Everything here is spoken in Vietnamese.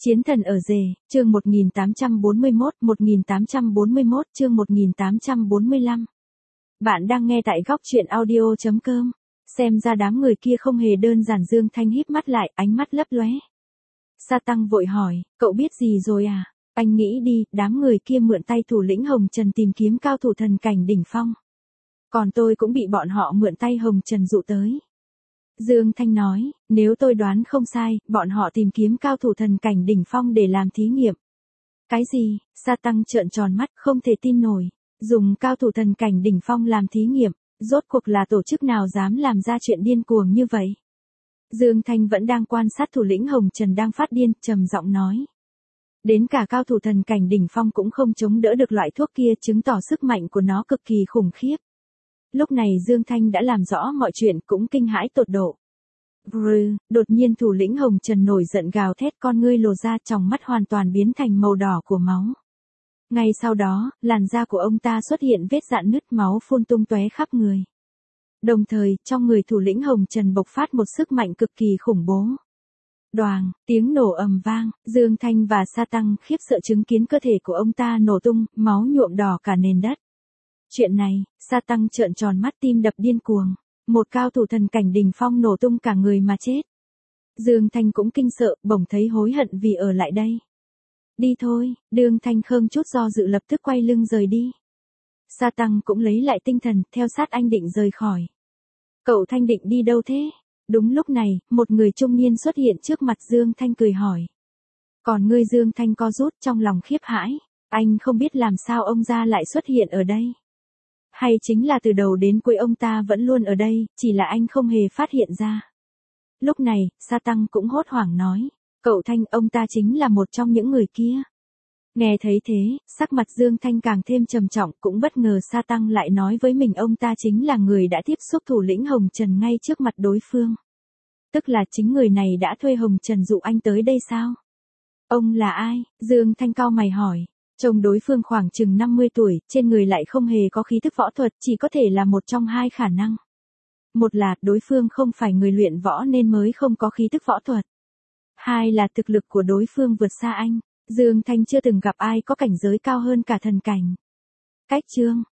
Chiến thần ở rể, chương 1841, chương 1845. Bạn đang nghe tại góc truyện audio.com. Xem ra đám người kia không hề đơn giản. Dương Thanh híp mắt lại, ánh mắt lấp lóe. Sa Tăng vội hỏi, cậu biết gì rồi à? Anh nghĩ đi, đám người kia mượn tay thủ lĩnh Hồng Trần tìm kiếm cao thủ thần cảnh đỉnh phong. Còn tôi cũng bị bọn họ mượn tay Hồng Trần dụ tới. Dương Thanh nói, nếu tôi đoán không sai, bọn họ tìm kiếm cao thủ thần cảnh đỉnh phong để làm thí nghiệm. Cái gì? Sa Tăng trợn tròn mắt, không thể tin nổi. Dùng cao thủ thần cảnh đỉnh phong làm thí nghiệm, rốt cuộc là tổ chức nào dám làm ra chuyện điên cuồng như vậy? Dương Thanh vẫn đang quan sát thủ lĩnh Hồng Trần đang phát điên, trầm giọng nói. Đến cả cao thủ thần cảnh đỉnh phong cũng không chống đỡ được loại thuốc kia, chứng tỏ sức mạnh của nó cực kỳ khủng khiếp. Lúc này Dương Thanh đã làm rõ mọi chuyện, cũng kinh hãi tột độ. Đột nhiên thủ lĩnh Hồng Trần nổi giận gào thét, con ngươi lồi ra, tròng mắt hoàn toàn biến thành màu đỏ của máu. Ngay sau đó, làn da của ông ta xuất hiện vết rạn nứt, máu phun tung tóe khắp người. Đồng thời, trong người thủ lĩnh Hồng Trần bộc phát một sức mạnh cực kỳ khủng bố. Đoàng, tiếng nổ ầm vang, Dương Thanh và Sa Tăng khiếp sợ chứng kiến cơ thể của ông ta nổ tung, máu nhuộm đỏ cả nền đất. Chuyện này, Sa Tăng trợn tròn mắt, tim đập điên cuồng. Một cao thủ thần cảnh đỉnh phong nổ tung cả người mà chết. Dương Thanh cũng kinh sợ, bỗng thấy hối hận vì ở lại đây. Đi thôi, Dương Thanh không chút do dự lập tức quay lưng rời đi. Sa Tăng cũng lấy lại tinh thần, theo sát anh định rời khỏi. Cậu Thanh định đi đâu thế? Đúng lúc này, một người trung niên xuất hiện trước mặt Dương Thanh cười hỏi. Còn ngươi? Dương Thanh co rút trong lòng khiếp hãi. Anh không biết làm sao ông già lại xuất hiện ở đây. Hay chính là từ đầu đến cuối ông ta vẫn luôn ở đây, chỉ là anh không hề phát hiện ra. Lúc này, Sa Tăng cũng hốt hoảng nói. Cậu Thanh, ông ta chính là một trong những người kia. Nghe thấy thế, sắc mặt Dương Thanh càng thêm trầm trọng, cũng bất ngờ Sa Tăng lại nói với mình ông ta chính là người đã tiếp xúc thủ lĩnh Hồng Trần ngay trước mặt đối phương. Tức là chính người này đã thuê Hồng Trần dụ anh tới đây sao? Ông là ai? Dương Thanh cau mày hỏi. Trông đối phương khoảng chừng 50 tuổi, trên người lại không hề có khí thức võ thuật, chỉ có thể là một trong hai khả năng. Một là, đối phương không phải người luyện võ nên mới không có khí thức võ thuật. Hai là thực lực của đối phương vượt xa anh. Dương Thanh chưa từng gặp ai có cảnh giới cao hơn cả thần cảnh. Cách chương,